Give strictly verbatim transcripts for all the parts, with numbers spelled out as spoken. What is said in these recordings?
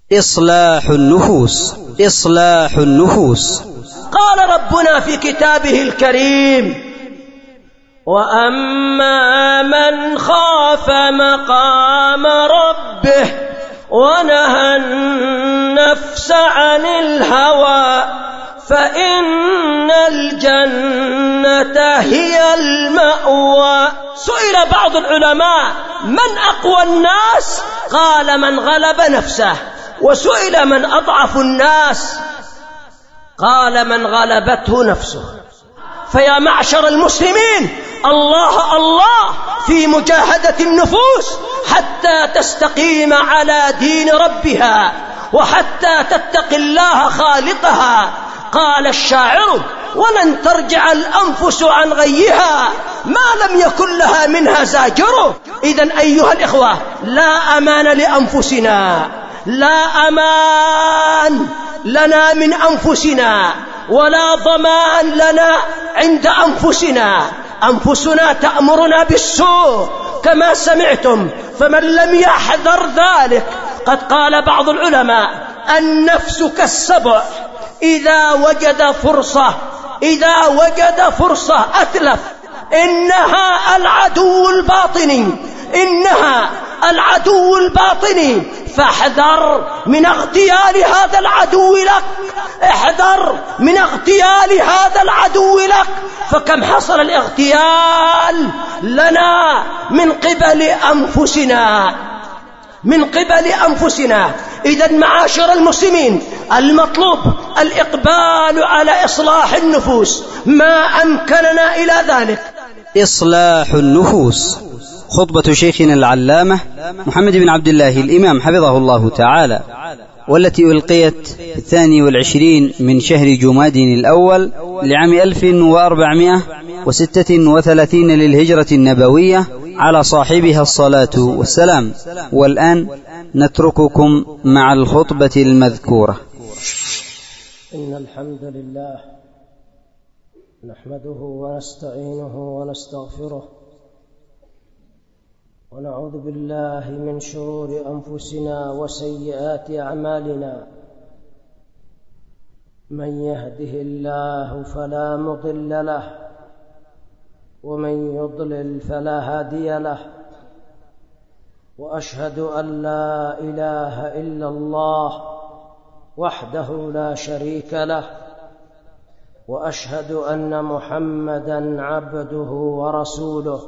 إصلاح النفوس إصلاح النفوس. قال ربنا في كتابه الكريم: وأما من خاف مقام ربه ونهى النفس عن الهوى فإن الجنة هي المأوى. سئل بعض العلماء: من أقوى الناس؟ قال: من غلب نفسه. وسئل: من أضعف الناس؟ قال: من غلبته نفسه. فيا معشر المسلمين، الله الله في مجاهدة النفوس حتى تستقيم على دين ربها وحتى تتقي الله خالقها. قال الشاعر: ولن ترجع الأنفس عن غيها ما لم يكن لها منها زاجر. إذن أيها الإخوة، لا أمان لأنفسنا، لا أمان لنا من أنفسنا، ولا ضمان لنا عند أنفسنا. أنفسنا تأمرنا بالسوء كما سمعتم، فمن لم يحذر ذلك، قد قال بعض العلماء: النفس كالسبع إذا وجد فرصة إذا وجد فرصة أتلف. إنها العدو الباطني إنها العدو الباطني فاحذر من اغتيال هذا العدو لك احذر من اغتيال هذا العدو لك. فكم حصل الاغتيال لنا من قبل أنفسنا من قبل أنفسنا. إذن معاشر المسلمين، المطلوب الإقبال على إصلاح النفوس ما أمكننا إلى ذلك. إصلاح النفوس. خطبة شيخنا العلامة محمد بن عبد الله الإمام حفظه الله تعالى، والتي ألقيت في الثاني والعشرين من شهر جماد الأول لعام ألف وأربعمائة وستة وثلاثين للهجرة النبوية، على صاحبها الصلاة والسلام. والآن نترككم مع الخطبة المذكورة. إن الحمد لله نحمده ونستعينه ونستغفره ونعوذ بالله من شرور أنفسنا وسيئات أعمالنا. من يهده الله فلا مضل له ومن يضلل فلا هادي له. وأشهد أن لا إله إلا الله وحده لا شريك له، وأشهد أن محمدًا عبده ورسوله.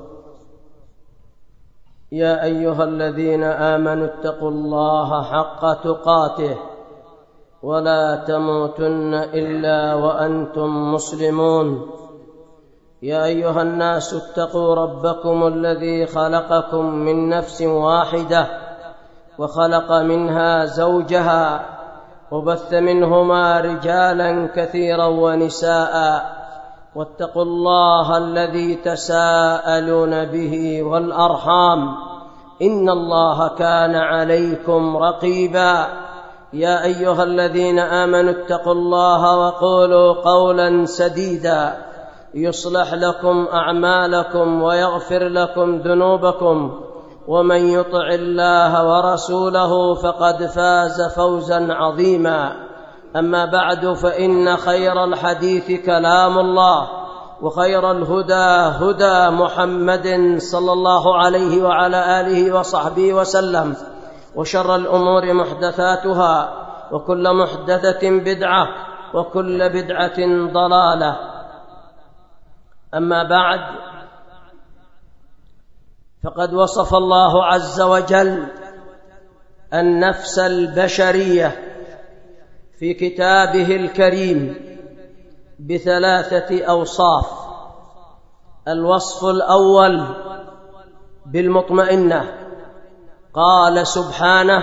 يا أيها الذين آمنوا اتقوا الله حق تقاته ولا تموتن إلا وأنتم مسلمون. يا أيها الناس اتقوا ربكم الذي خلقكم من نفس واحدة وخلق منها زوجها وبث منهما رجالا كثيرا ونساء، واتقوا الله الذي تساءلون به والأرحام إن الله كان عليكم رقيبا. يا أيها الذين آمنوا اتقوا الله وقولوا قولا سديدا يصلح لكم أعمالكم ويغفر لكم ذنوبكم، ومن يطع الله ورسوله فقد فاز فوزا عظيما. أما بعد، فإن خير الحديث كلام الله، وخير الهدى هدى محمد صلى الله عليه وعلى آله وصحبه وسلم، وشر الأمور محدثاتها، وكل محدثة بدعة، وكل بدعة ضلالة. أما بعد، فقد وصف الله عز وجل النفس البشرية في كتابه الكريم بثلاثة أوصاف. الوصف الأول بالمطمئنة، قال سبحانه: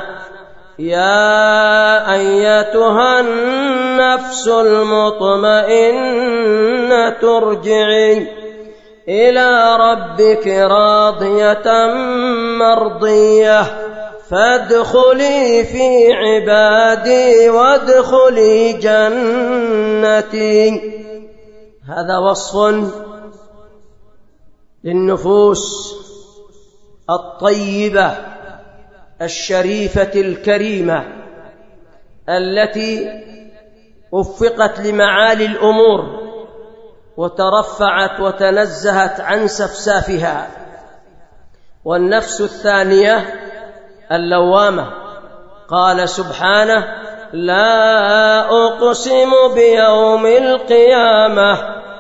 يا أيتها النفس المطمئنة ارجعي إلى ربك راضية مرضية فادخلي في عبادي وادخلي جنتي. هذا وصف للنفوس الطيبة الشريفة الكريمة التي وفقت لمعالي الأمور وترفعت وتنزهت عن سفسافها. والنفس الثانية اللوامة. قال سبحانه: لا أقسم بيوم القيامة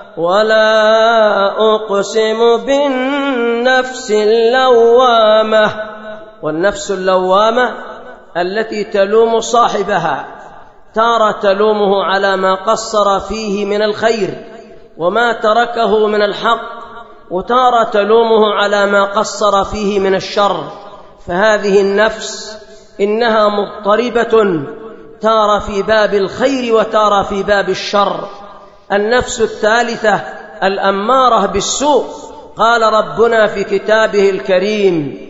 ولا أقسم بالنفس اللوامة. والنفس اللوامة التي تلوم صاحبها، تارة تلومه على ما قصر فيه من الخير وما تركه من الحق، وتارة تلومه على ما قصر فيه من الشر. فهذه النفس إنها مضطربة، تارة في باب الخير وتارة في باب الشر. النفس الثالثة الأمارة بالسوء. قال ربنا في كتابه الكريم: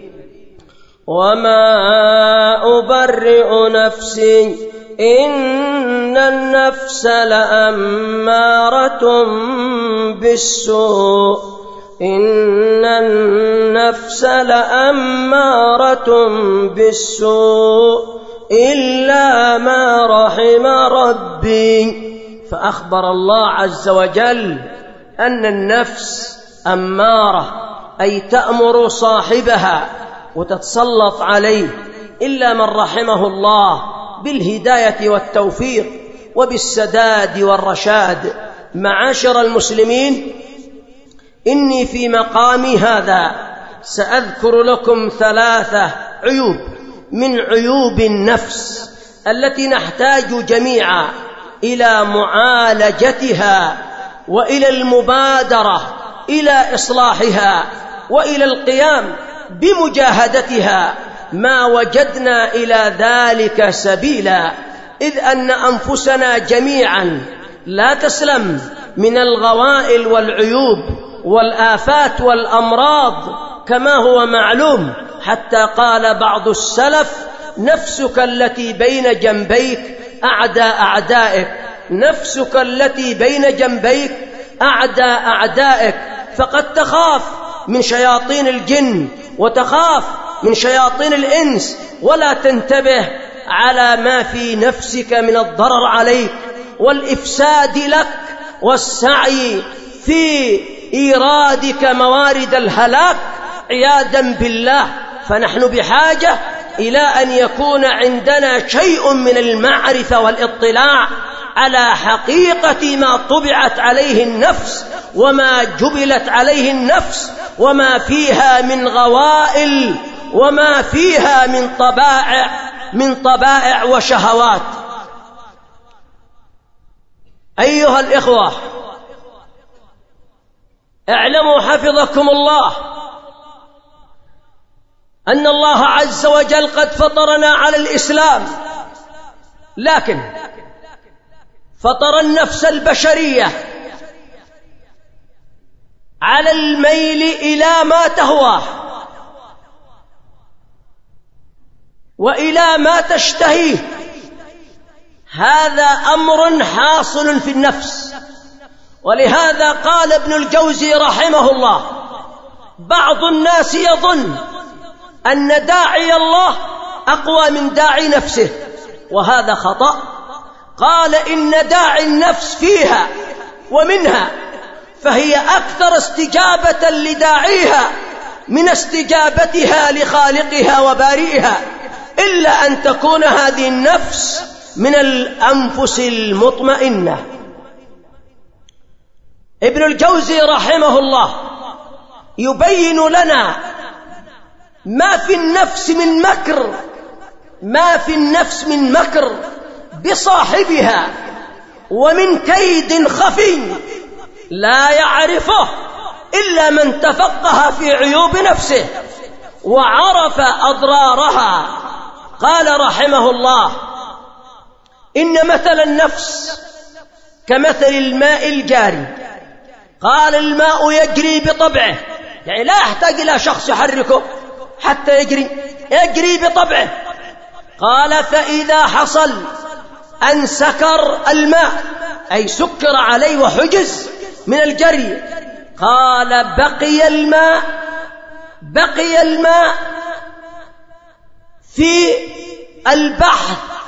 وما أبرئ نفسي إن النفس لأمارة بالسوء إن النفس لأمارة بالسوء إلا ما رحم ربي. فأخبر الله عز وجل أن النفس أمارة، أي تأمر صاحبها وتتسلط عليه، إلا من رحمه الله بالهداية والتوفيق وبالسداد والرشاد. معاشر المسلمين، إني في مقامي هذا سأذكر لكم ثلاثة عيوب من عيوب النفس التي نحتاج جميعا إلى معالجتها وإلى المبادرة إلى إصلاحها وإلى القيام بمجاهدتها ما وجدنا إلى ذلك سبيلا، إذ أن أنفسنا جميعا لا تسلم من الغوائل والعيوب والآفات والأمراض كما هو معلوم، حتى قال بعض السلف: نفسك التي بين جنبيك أعداء أعدائك، نفسك التي بين جنبيك أعداء أعدائك. فقد تخاف من شياطين الجن وتخاف من شياطين الإنس، ولا تنتبه على ما في نفسك من الضرر عليك والإفساد لك والسعي في إيرادك موارد الهلاك عياذا بالله. فنحن بحاجة إلى أن يكون عندنا شيء من المعرفة والاطلاع على حقيقة ما طبعت عليه النفس وما جبلت عليه النفس وما فيها من غوائل وما فيها من طبائع من طبائع وشهوات. أيها الإخوة، اعلموا حفظكم الله أن الله عز وجل قد فطرنا على الإسلام، لكن فطر النفس البشرية على الميل إلى ما تهواه وإلى ما تشتهيه. هذا أمر حاصل في النفس، ولهذا قال ابن الجوزي رحمه الله: بعض الناس يظن أن داعي الله أقوى من داعي نفسه، وهذا خطأ. قال: إن داعي النفس فيها ومنها، فهي أكثر استجابة لداعيها من استجابتها لخالقها وبارئها، إلا أن تكون هذه النفس من الأنفس المطمئنة. ابن الجوزي رحمه الله يبين لنا ما في النفس من مكر ما في النفس من مكر بصاحبها ومن كيد خفي لا يعرفه إلا من تفقه في عيوب نفسه وعرف أضرارها. قال رحمه الله: إن مثل النفس كمثل الماء الجاري. قال: الماء يجري بطبعه، يعني لا يحتاج إلى شخص يحركه حتى يجري، يجري بطبعه. قال: فإذا حصل أن سكر الماء، أي سكر عليه وحجز من الجري، قال: بقي الماء بقي الماء في البحث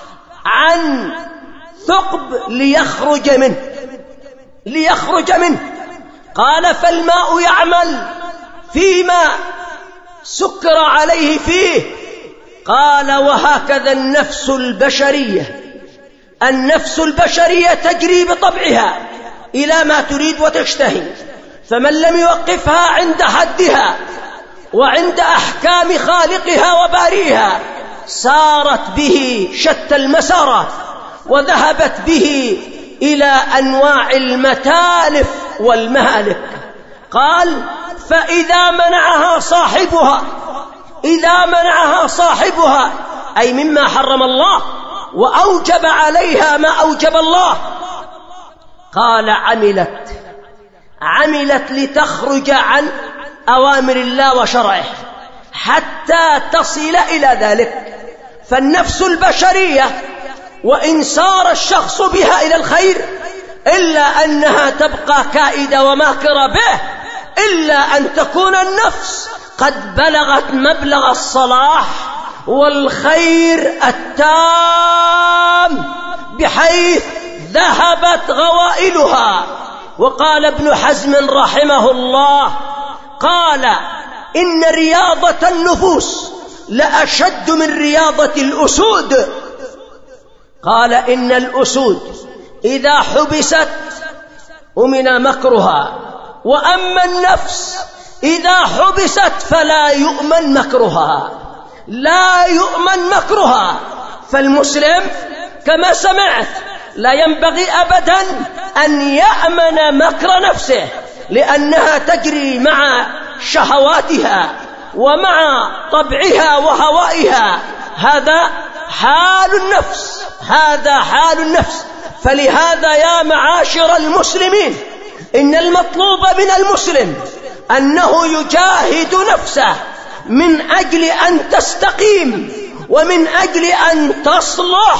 عن ثقب ليخرج منه ليخرج منه قال فالماء يعمل فيما سكر عليه فيه. قال وهكذا النفس البشرية النفس البشرية تجري بطبعها إلى ما تريد وتشتهي، فمن لم يوقفها عند حدها وعند أحكام خالقها وبارئها سارت به شتى المسارات وذهبت به إلى أنواع المتالف والمهالك. قال فإذا منعها صاحبها إذا منعها صاحبها أي مما حرم الله وأوجب عليها ما أوجب الله، قال عملت عملت لتخرج عن أوامر الله وشرعه حتى تصل إلى ذلك. فالنفس البشرية وإن سار الشخص بها إلى الخير إلا أنها تبقى كائدة وماكرة به، إلا أن تكون النفس قد بلغت مبلغ الصلاح والخير التام بحيث ذهبت غوائلها. وقال ابن حزم رحمه الله قال إن رياضة النفوس لأشد من رياضة الأسود. قال إن الأسود إذا حبست أمن مكرها، وأما النفس إذا حبست فلا يؤمن مكرها لا يؤمن مكرها. فالمسلم كما سمعت لا ينبغي أبدا أن يأمن مكر نفسه، لأنها تجري مع شهواتها ومع طبعها وهوائها. هذا حال النفس هذا حال النفس. فلهذا يا معاشر المسلمين إن المطلوب من المسلم أنه يجاهد نفسه من أجل أن تستقيم ومن أجل أن تصلح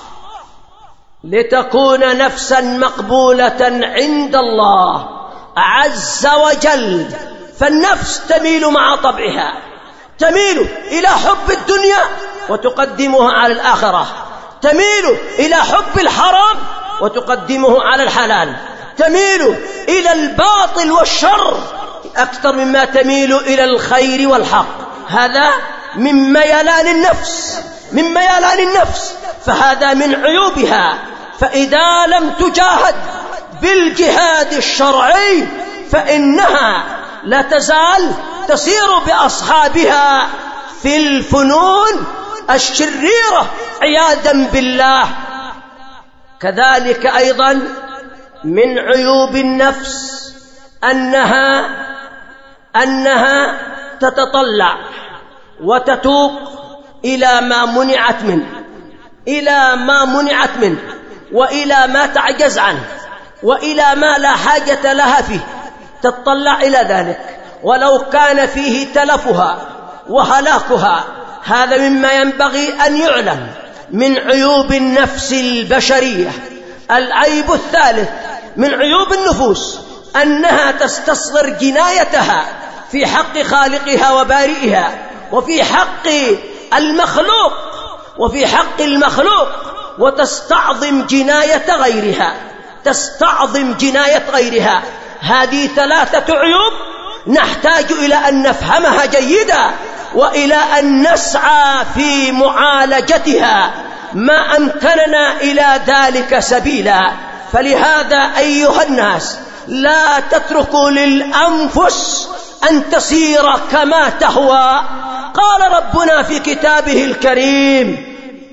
لتكون نفسا مقبولة عند الله عز وجل. فالنفس تميل مع طبعها، تميل إلى حب الدنيا وتقدمها على الآخرة، تميل إلى حب الحرام وتقدمه على الحلال، تميل إلى الباطل والشر أكثر مما تميل إلى الخير والحق. هذا من ميلان النفس من ميلان النفس فهذا من عيوبها. فإذا لم تجاهد بالجهاد الشرعي فإنها لا تزال تسير بأصحابها في الفنون الشريرة عياذا بالله. كذلك أيضا من عيوب النفس أنها أنها تتطلع وتتوق إلى ما منعت منه إلى ما منعت منه وإلى ما تعجز عنه وإلى ما لا حاجة لها فيه، تتطلع إلى ذلك ولو كان فيه تلفها وهلاكها. هذا مما ينبغي أن يعلم من عيوب النفس البشرية. العيب الثالث من عيوب النفوس أنها تستصغر جنايتها في حق خالقها وبارئها وفي حق المخلوق وفي حق المخلوق وتستعظم جناية غيرها تستعظم جناية غيرها. هذه ثلاثة عيوب نحتاج إلى أن نفهمها جيدا وإلى أن نسعى في معالجتها ما أمكننا إلى ذلك سبيلا. فلهذا أيها الناس لا تتركوا للأنفس أن تسير كما تهوى. قال ربنا في كتابه الكريم: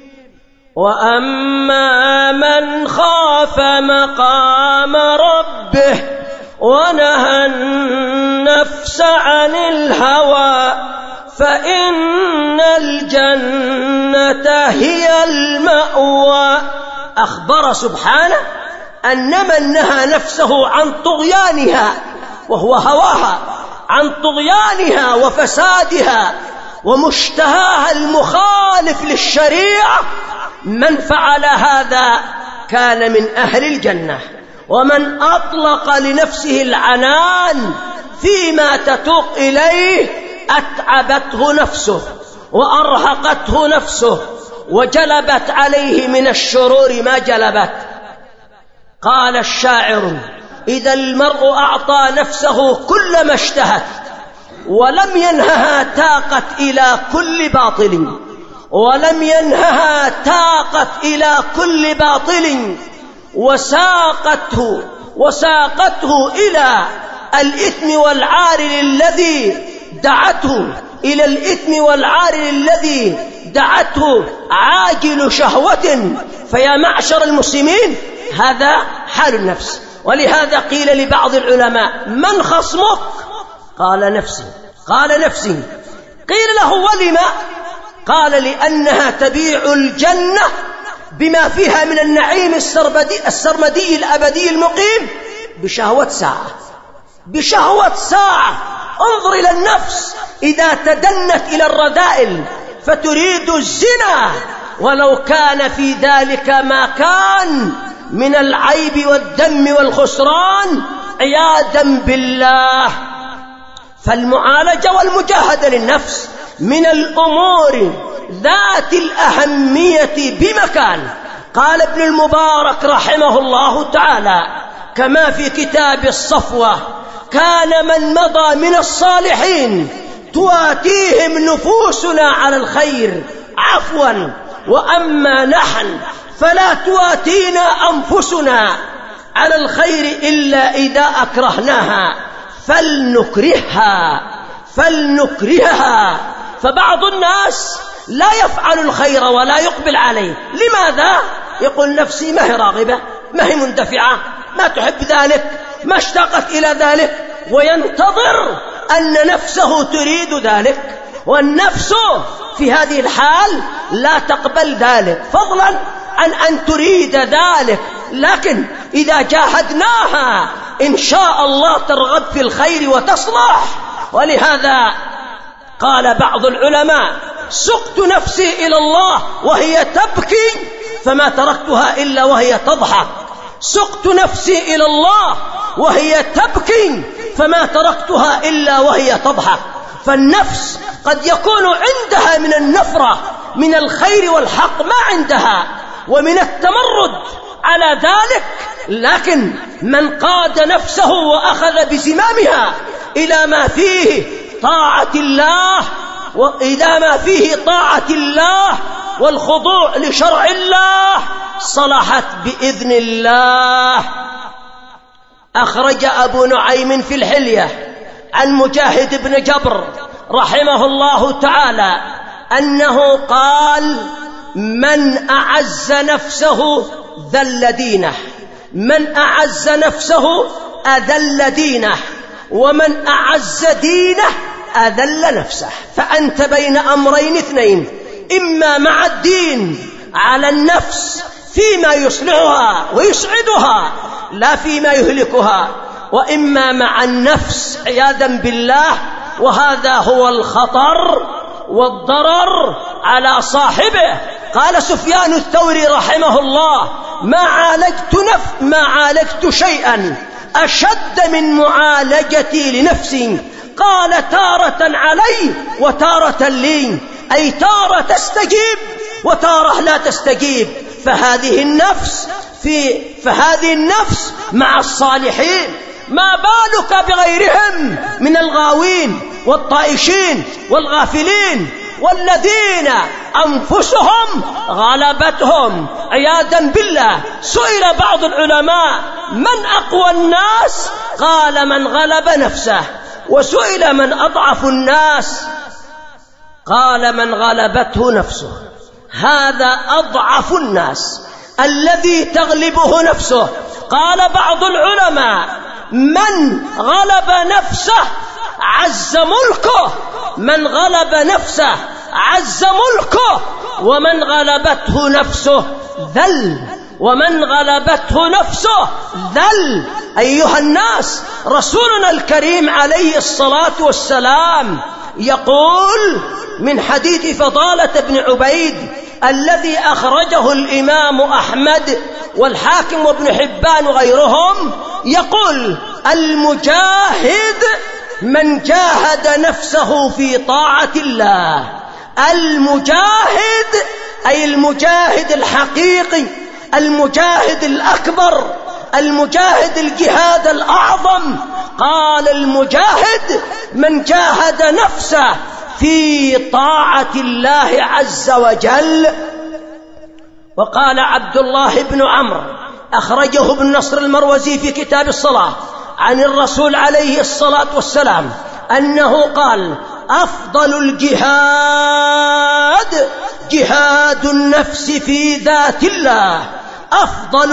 وأما من خاف مقام ربه ونهى النفس عن الهوى فإن الجنة هي المأوى. أخبر سبحانه أن من نهى نفسه عن طغيانها وهو هواها، عن طغيانها وفسادها ومشتهاها المخالف للشريعة، من فعل هذا كان من أهل الجنة. ومن أطلق لنفسه العنان فيما تتوق إليه أتعبته نفسه وأرهقته نفسه وجلبت عليه من الشرور ما جلبت. قال الشاعر: إذا المرء أعطى نفسه كل ما اشتهت ولم ينهها تاقت إلى كل باطل ولم ينهها تاقت إلى كل باطل وساقته وساقته إلى الإثم والعار الذي دعته إلى الإثم والعار الذي دعته عاجل شهوة. فيا معشر المسلمين، هذا حال النفس. ولهذا قيل لبعض العلماء: من خصمك؟ قال: نفسي. قال: نفسي. قيل له: ولم؟ قال: لأنها تبيع الجنة بما فيها من النعيم السرمدي, السرمدي الأبدي المقيم بشهوة ساعة. بشهوة ساعة. انظر إلى النفس إذا تدنت إلى الرذائل فتريد الزنا ولو كان في ذلك ما كان من العيب والدم والخسران عياذا بالله. فالمعالجة والمجاهدة للنفس من الأمور ذات الأهمية بمكان. قال ابن المبارك رحمه الله تعالى كما في كتاب الصفوة: كان من مضى من الصالحين تواتيهم نفوسنا على الخير عفوا، وأما نحن فلا تواتينا أنفسنا على الخير إلا إذا أكرهناها فلنكرهها فلنكرهها. فبعض الناس لا يفعل الخير ولا يقبل عليه. لماذا؟ يقول: نفسي ما هي راغبة، ما هي مندفعة، ما تحب ذلك، ما اشتاقت إلى ذلك، وينتظر أن نفسه تريد ذلك، والنفس في هذه الحال لا تقبل ذلك، فضلا عن أن تريد ذلك. لكن إذا جاهدناها إن شاء الله ترغب في الخير وتصلح. ولهذا قال بعض العلماء: سقت نفسي إلى الله وهي تبكي فما تركتها إلا وهي تضحك. سقت نفسي إلى الله وهي تبكي فما تركتها إلا وهي تضحك. فالنفس قد يكون عندها من النفرة من الخير والحق ما عندها، ومن التمرد على ذلك، لكن من قاد نفسه وأخذ بزمامها إلى ما فيه طاعة الله وإذا ما فيه طاعة الله والخضوع لشرع الله صلحت بإذن الله. أخرج أبو نعيم في الحلية عن مجاهد بن جبر رحمه الله تعالى أنه قال: من أعز نفسه ذل دينه، من أعز نفسه أذل دينه، ومن أعز دينه أذل نفسه. فأنت بين أمرين اثنين: إما مع الدين على النفس فيما يصلحها ويسعدها لا فيما يهلكها، وإما مع النفس عياذا بالله، وهذا هو الخطر والضرر على صاحبه. قال سفيان الثوري رحمه الله: ما عالجت نف ما عالجت شيئا أشد من معالجتي لنفسي. قال: تارة علي وتارة لي، أي تارة تستجيب وتارة لا تستجيب. فهذه النفس في فهذه النفس مع الصالحين، ما بالك بغيرهم من الغاوين والطائشين والغافلين والذين أنفسهم غلبتهم عياذا بالله. سئل بعض العلماء: من أقوى الناس؟ قال: من غلب نفسه. وسئل: من أضعف الناس؟ قال: من غلبته نفسه. هذا أضعف الناس الذي تغلبه نفسه. قال بعض العلماء: من غلب نفسه عز ملكه، من غلب نفسه عز ملكه، ومن غلبته نفسه ذل، ومن غلبته نفسه ذل. أيها الناس، رسولنا الكريم عليه الصلاة والسلام يقول من حديث فضالة بن عبيد الذي أخرجه الإمام أحمد والحاكم وابن حبان وغيرهم، يقول: المجاهد من جاهد نفسه في طاعة الله. المجاهد أي المجاهد الحقيقي، المجاهد الأكبر، المجاهد الجهاد الأعظم. قال المجاهد من جاهد نفسه في طاعة الله عز وجل. وقال عبد الله بن عمرو، أخرجه ابن نصر المروزي في كتاب الصلاة عن الرسول عليه الصلاة والسلام أنه قال: أفضل الجهاد جهاد النفس في ذات الله. أفضل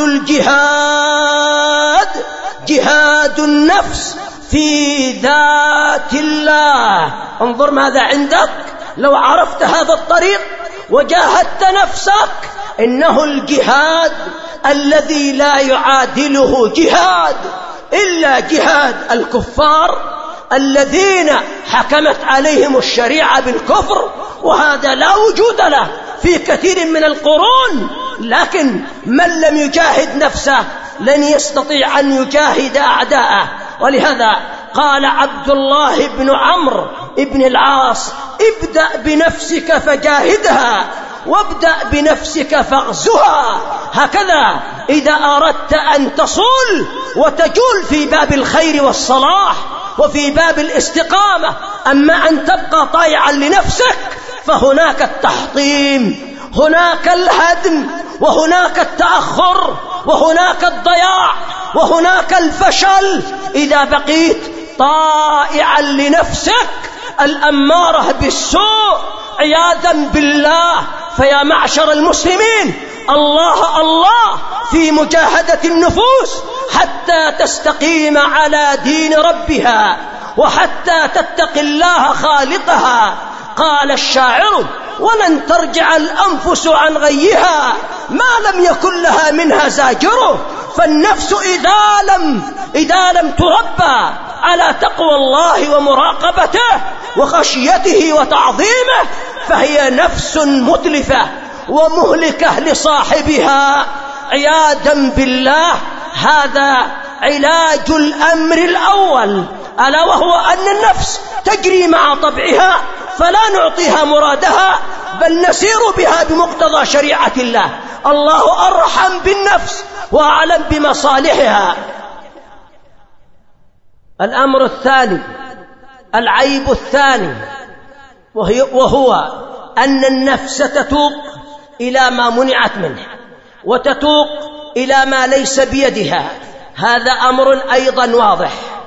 الجهاد جهاد النفس في ذات الله. انظر ماذا عندك لو عرفت هذا الطريق وجاهدت نفسك. إنه الجهاد الذي لا يعادله جهاد إلا جهاد الكفار الذين حكمت عليهم الشريعة بالكفر، وهذا لا وجود له في كثير من القرون. لكن من لم يجاهد نفسه لن يستطيع أن يجاهد أعداءه. ولهذا قال عبد الله بن عمرو بن العاص: ابدأ بنفسك فجاهدها، وابدأ بنفسك فاغزها. هكذا إذا أردت أن تصول وتجول في باب الخير والصلاح وفي باب الاستقامة. أما أن تبقى طائعا لنفسك فهناك التحطيم، هناك الهدم، وهناك التأخر، وهناك الضياع، وهناك الفشل إذا بقيت طائعا لنفسك الأمارة بالسوء عياذا بالله. فيا معشر المسلمين، الله الله في مجاهدة النفوس حتى تستقيم على دين ربها وحتى تتقي الله خالقها. قال الشاعر: ولن ترجع الأنفس عن غيها ما لم يكن لها منها زاجر. فالنفس إذا لم, إذا لم تربى على تقوى الله ومراقبته وخشيته وتعظيمه فهي نفس متلفة ومهلكة لصاحبها عياذا بالله. هذا علاج الأمر الأول، ألا وهو أن النفس تجري مع طبعها فلا نعطيها مرادها بل نسير بها بمقتضى شريعة الله. الله أرحم بالنفس وأعلم بمصالحها. الأمر الثاني، العيب الثاني، وهو أن النفس تتوق إلى ما منعت منه وتتوق إلى ما ليس بيدها. هذا أمر أيضا واضح.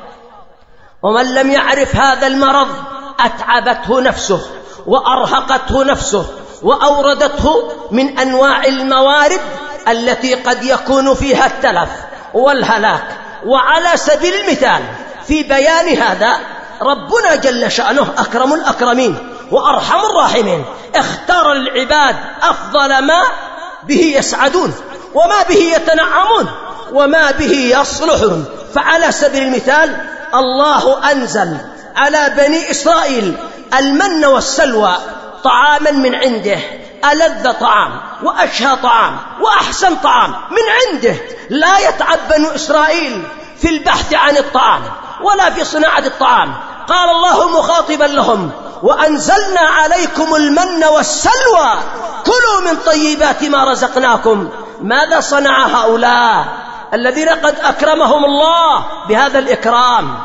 ومن لم يعرف هذا المرض أتعبته نفسه وأرهقته نفسه وأوردته من أنواع الموارد التي قد يكون فيها التلف والهلاك. وعلى سبيل المثال في بيان هذا ربنا جل شأنه أكرم الأكرمين وأرحم الراحمين اختار العباد أفضل ما به يسعدون وما به يتنعمون وما به يصلحون. فعلى سبيل المثال الله أنزل على بني إسرائيل المن والسلوى طعاما من عنده، ألذ طعام وأشهى طعام وأحسن طعام من عنده. لا يتعب بنو إسرائيل في البحث عن الطعام ولا في صناعة الطعام. قال الله مخاطبا لهم: وأنزلنا عليكم المن والسلوى كلوا من طيبات ما رزقناكم. ماذا صنع هؤلاء الذين قد أكرمهم الله بهذا الإكرام؟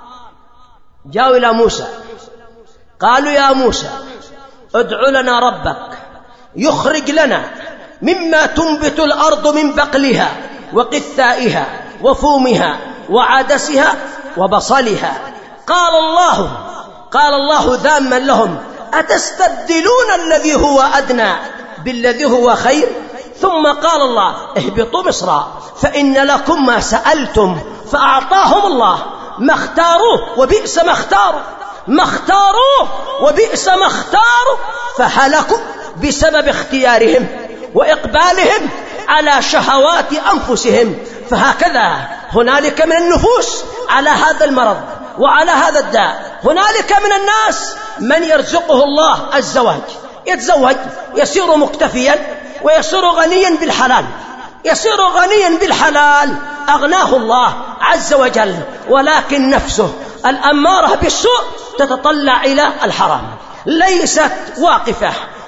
جاءوا إلى موسى قالوا: يا موسى ادع لنا ربك يخرج لنا مما تنبت الأرض من بقلها وقثائها وفومها وعدسها وبصلها. قال الله قال الله ذاما لهم: أتستبدلون الذي هو أدنى بالذي هو خير؟ ثم قال الله: اهبطوا مصر فإن لكم ما سألتم. فأعطاهم الله ما اختاروه وبئس ما اختاروا ما اختاروه وبئس ما اختاروا، فهلكوا بسبب اختيارهم وإقبالهم على شهوات أنفسهم. فهكذا هنالك من النفوس على هذا المرض وعلى هذا الداء. هنالك من الناس من يرزقه الله الزواج، يتزوج يصير مكتفيا ويصير غنيا بالحلال، يصير غنيا بالحلال أغناه الله عز وجل، ولكن نفسه الأمارة بالسوء تتطلع إلى الحرام، ليست واقفة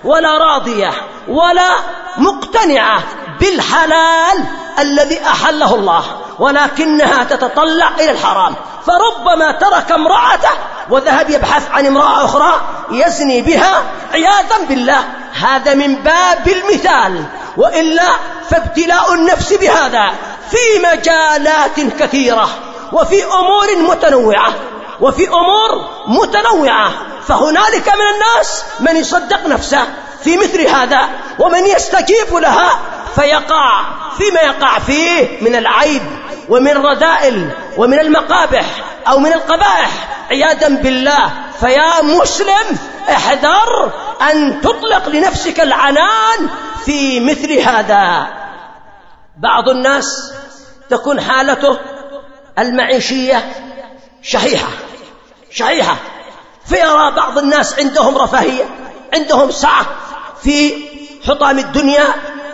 ولا راضية ولا مقتنعة بالحلال الذي أحله الله، ولكنها تتطلع إلى الحرام، فربما ترك امرأته وذهب يبحث عن امرأة أخرى يزني بها عياذا بالله. هذا من باب المثال، وإلا فابتلاء النفس بهذا في مجالات كثيرة وفي أمور متنوعة وفي أمور متنوعة فهنالك من الناس من يصدق نفسه في مثل هذا، ومن يستجيب لها فيقع فيما يقع فيه من العيب ومن الرذائل ومن المقابح أو من القبائح عياذا بالله. فيا مسلم احذر أن تطلق لنفسك العنان في مثل هذا. بعض الناس تكون حالته المعيشية شحيحة شحيحة فيرى بعض الناس عندهم رفاهية، عندهم سعة في حطام الدنيا،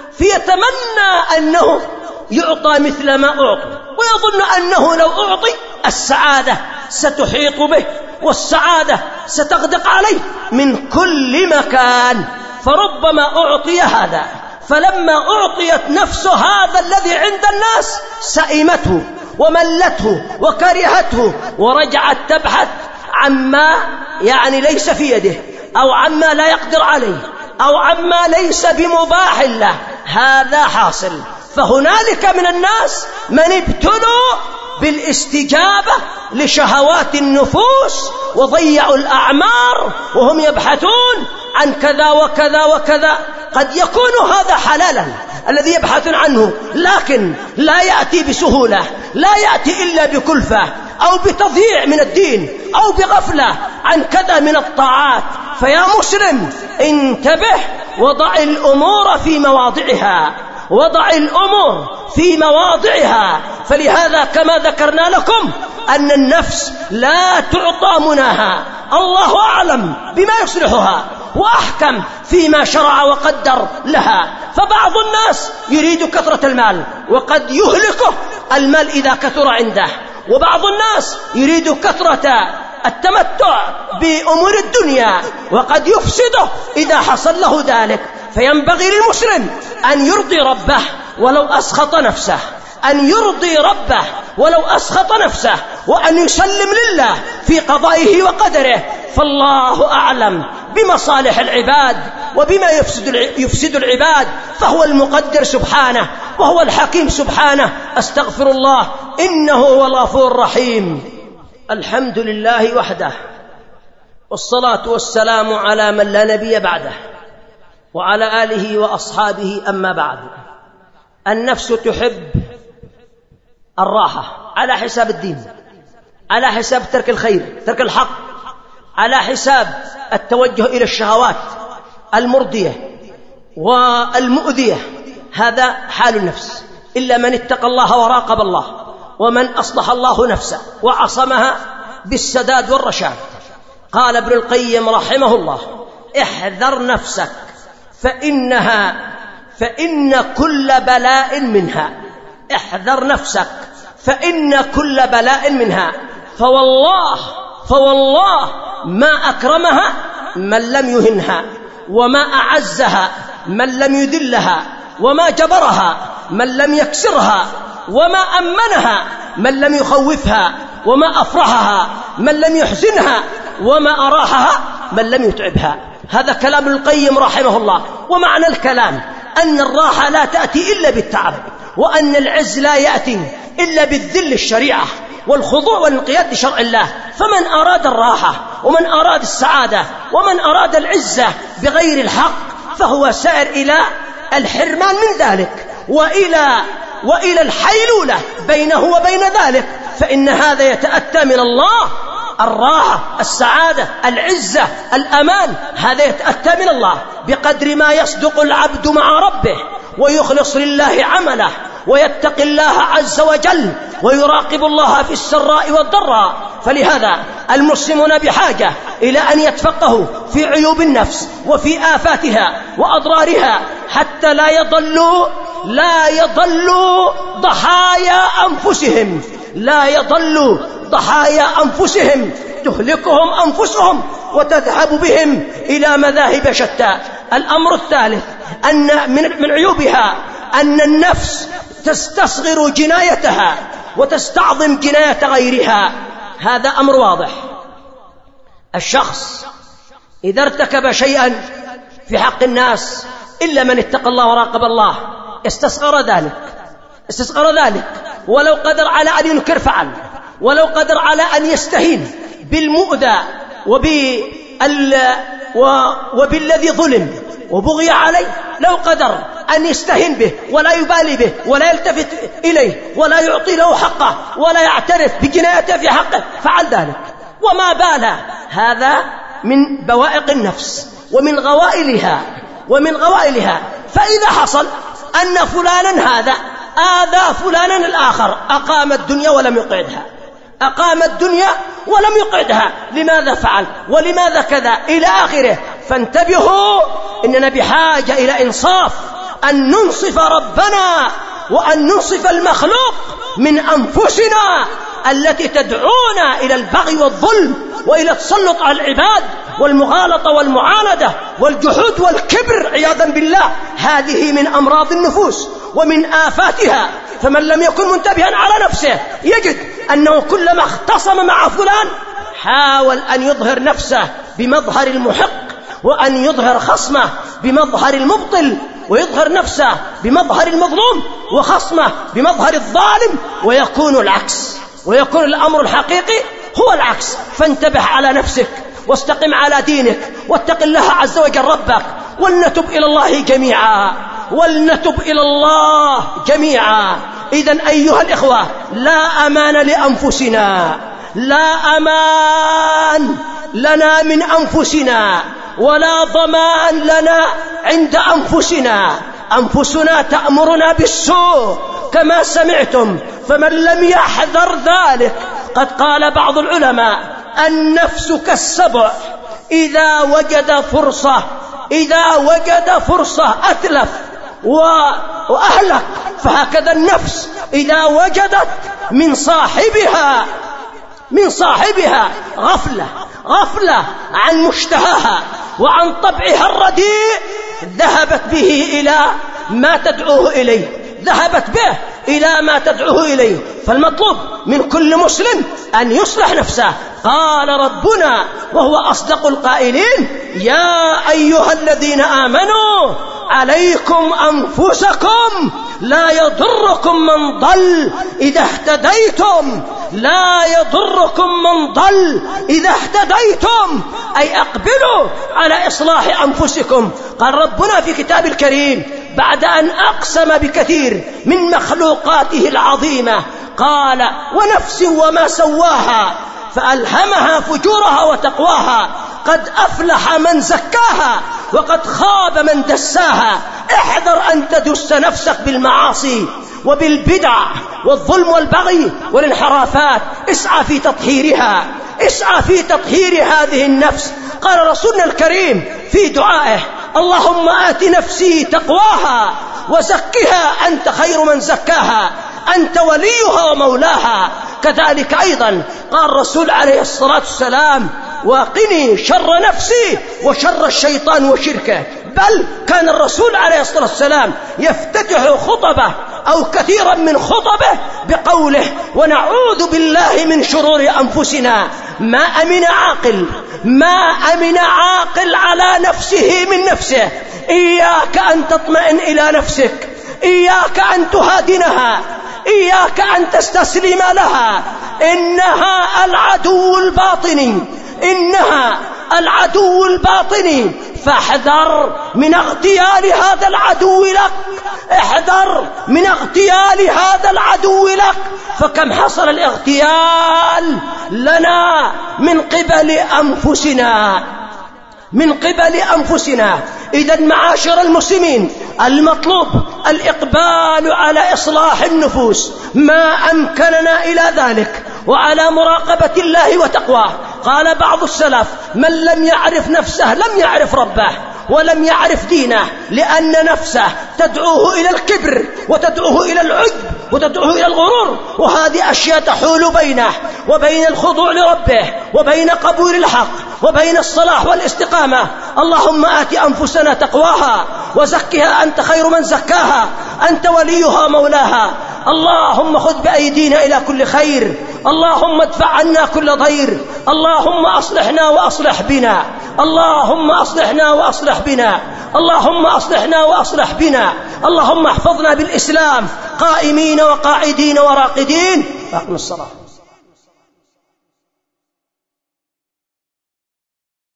فيتمنى أنه يعطى مثل ما أعطي، ويظن أنه لو أعطي السعادة ستحيط به والسعادة ستغدق عليه من كل مكان، فربما أعطي هذا، فلما أعطيت نفس هذا الذي عند الناس سئمته وملته وكرهته، ورجعت تبحث عما يعني ليس في يده أو عما لا يقدر عليه أو عما ليس بمباح له. هذا حاصل. فهنالك من الناس من ابتلوا بالاستجابة لشهوات النفوس وضيعوا الأعمار وهم يبحثون عن كذا وكذا وكذا. قد يكون هذا حلالا الذي يبحثون عنه، لكن لا يأتي بسهولة، لا يأتي إلا بكلفة أو بتضييع من الدين أو بغفلة عن كذا من الطاعات. فيا مسلم انتبه، وضع الأمور في مواضعها، وضع الأمور في مواضعها. فلهذا كما ذكرنا لكم أن النفس لا تعطى مناها، الله أعلم بما يصلحها وأحكم فيما شرع وقدر لها. فبعض الناس يريد كثرة المال وقد يهلكه المال إذا كثر عنده، وبعض الناس يريد كثرة التمتع بأمور الدنيا وقد يفسده إذا حصل له ذلك. فينبغي للمسلم أن يرضي ربه ولو أسخط نفسه، أن يرضي ربه ولو أسخط نفسه، وأن يسلم لله في قضائه وقدره، فالله أعلم بمصالح العباد وبما يفسد يفسد العباد، فهو المقدر سبحانه وهو الحكيم سبحانه. أستغفر الله إنه هو الغفور الرحيم. الحمد لله وحده، والصلاة والسلام على من لا نبي بعده وعلى آله وأصحابه. أما بعد، النفس تحب الراحة على حساب الدين، على حساب ترك الخير، ترك الحق، على حساب التوجه إلى الشهوات المرضية والمؤذية. هذا حال النفس، إلا من اتقى الله وراقب الله، ومن أصلح الله نفسه وعصمها بالسداد والرشاد. قال ابن القيم رحمه الله: احذر نفسك فإنها فإن كل بلاء منها. احذر نفسك فإن كل بلاء منها. فوالله فوالله ما أكرمها من لم يهنها، وما أعزها من لم يذلها، وما جبرها من لم يكسرها، وما أمنها من لم يخوفها، وما أفرحها من لم يحزنها، وما أراحها من لم يتعبها. هذا كلام ابن القيم رحمه الله. ومعنى الكلام أن الراحة لا تأتي إلا بالتعب، وأن العز لا يأتي إلا بالذل الشريعة والخضوع والانقياد لشرع الله. فمن أراد الراحة ومن أراد السعادة ومن أراد العزة بغير الحق فهو سائر إلى الحرمان من ذلك، وإلى وإلى الحيلولة بينه وبين ذلك، فإن هذا يتأتى من الله. الراحة، السعادة، العزة، الأمان، هذا يتأتى من الله بقدر ما يصدق العبد مع ربه ويخلص لله عمله ويتقي الله عز وجل ويراقب الله في السراء والضراء. فلهذا المسلمون بحاجة إلى أن يتفقهوا في عيوب النفس وفي آفاتها وأضرارها، حتى لا يضلوا لا يضلوا ضحايا أنفسهم لا يضلوا ضحايا أنفسهم تهلكهم أنفسهم وتذهب بهم إلى مذاهب شتى. الأمر الثالث أن من عيوبها أن النفس تستصغر جنايتها وتستعظم جناية غيرها. هذا أمر واضح. الشخص إذا ارتكب شيئا في حق الناس إلا من اتقى الله وراقب الله استصغر ذلك استصغر ذلك ولو قدر على أن ينكر فعل، ولو قدر على أن يستهين بالمؤذى وبال وبالذي ظلم وبغي عليه، لو قدر أن يستهين به ولا يبالي به ولا يلتفت إليه ولا يعطي له حقه ولا يعترف بجنايته في حقه فعل ذلك وما باله. هذا من بوائق النفس ومن غوائلها ومن غوائلها. فإذا حصل أن فلانا هذا آذى فلانا الآخر، أقام الدنيا ولم يقعدها أقام الدنيا ولم يقعدها، لماذا فعل ولماذا كذا إلى آخره. فانتبهوا، إننا بحاجة إلى إنصاف، أن ننصف ربنا وأن ننصف المخلوق من أنفسنا التي تدعونا إلى البغي والظلم وإلى التسلط على العباد والمغالطة والمعاندة والجحود والكبر عياذا بالله. هذه من أمراض النفوس ومن آفاتها. فمن لم يكن منتبها على نفسه يجد أنه كلما اختصم مع فلان حاول أن يظهر نفسه بمظهر المحق، وأن يظهر خصمه بمظهر المبطل، ويظهر نفسه بمظهر المظلوم وخصمه بمظهر الظالم، ويكون العكس، ويكون الأمر الحقيقي هو العكس. فانتبه على نفسك واستقم على دينك واتق الله عز وجل ربك، ولنتب إلى الله جميعا ولنتب إلى الله جميعا. إذن أيها الإخوة، لا أمان لأنفسنا، لا أمان لنا من أنفسنا ولا ضمان لنا عند أنفسنا. أنفسنا تأمرنا بالسوء كما سمعتم، فمن لم يحذر ذلك، قد قال بعض العلماء: النفس كالسبع إذا وجد فرصة إذا وجد فرصة أتلف وأهلك. فهكذا النفس إذا وجدت من صاحبها من صاحبها غفلة غفلة عن مشتهاها وعن طبعها الرديء، ذهبت به إلى ما تدعوه إليه ذهبت به إلى ما تدعوه إليه. فالمطلوب من كل مسلم أن يصلح نفسه. قال ربنا وهو أصدق القائلين: يا أيها الذين آمنوا عليكم أنفسكم لا يضركم من ضل إذا اهتديتم لا يضركم من ضل إذا اهتديتم أي أقبلوا على إصلاح أنفسكم. قال ربنا في كتاب الكريم بعد أن أقسم بكثير من مخلوقاته العظيمة، قال: ونفس وما سواها فألهمها فجورها وتقواها، قد أفلح من زكاها وقد خاب من دساها. احذر أن تدس نفسك بالمعاصي وبالبدع والظلم والبغي والانحرافات، اسعى في تطهيرها اسعى في تطهير هذه النفس. قال رسولنا الكريم في دعائه: اللهم آت نفسي تقواها وزكها أنت خير من زكاها أنت وليها ومولاها. كذلك أيضا قال الرسول عليه الصلاة والسلام: وقني شر نفسي وشر الشيطان وشركه. بل كان الرسول عليه الصلاة والسلام يفتتح خطبه أو كثيرا من خطبه بقوله: ونعوذ بالله من شرور أنفسنا. ما أمن عاقل ما أمن عاقل على نفسه من نفسه. إياك أن تطمئن إلى نفسك، إياك أن تهادنها، إياك أن تستسلم لها. إنها العدو الباطني إنها العدو الباطني فاحذر من اغتيال هذا العدو لك احذر من اغتيال هذا العدو لك. فكم حصل الاغتيال لنا من قبل أنفسنا من قبل أنفسنا. إذن معاشر المسلمين، المطلوب الإقبال على إصلاح النفوس ما أمكننا إلى ذلك، وعلى مراقبة الله وتقواه. قال بعض السلف: من لم يعرف نفسه لم يعرف ربه، ولم يعرف دينه، لأن نفسه تدعوه إلى الكبر وتدعوه إلى العجب وتدعوه إلى الغرور، وهذه أشياء تحول بينه وبين الخضوع لربه وبين قبول الحق وبين الصلاح والاستقامة. اللهم آت أنفسنا تقواها وزكها أنت خير من زكاها، أنت وليها مولاها. اللهم خذ بأيدينا إلى كل خير، اللهم ادفع عنا كل ضير، اللهم أصلحنا وأصلح بنا، اللهم أصلحنا وأصلح بنا، اللهم أصلحنا وأصلح بنا، اللهم احفظنا بالإسلام قائمين وقاعدين وراقدين. أقم الصلاة.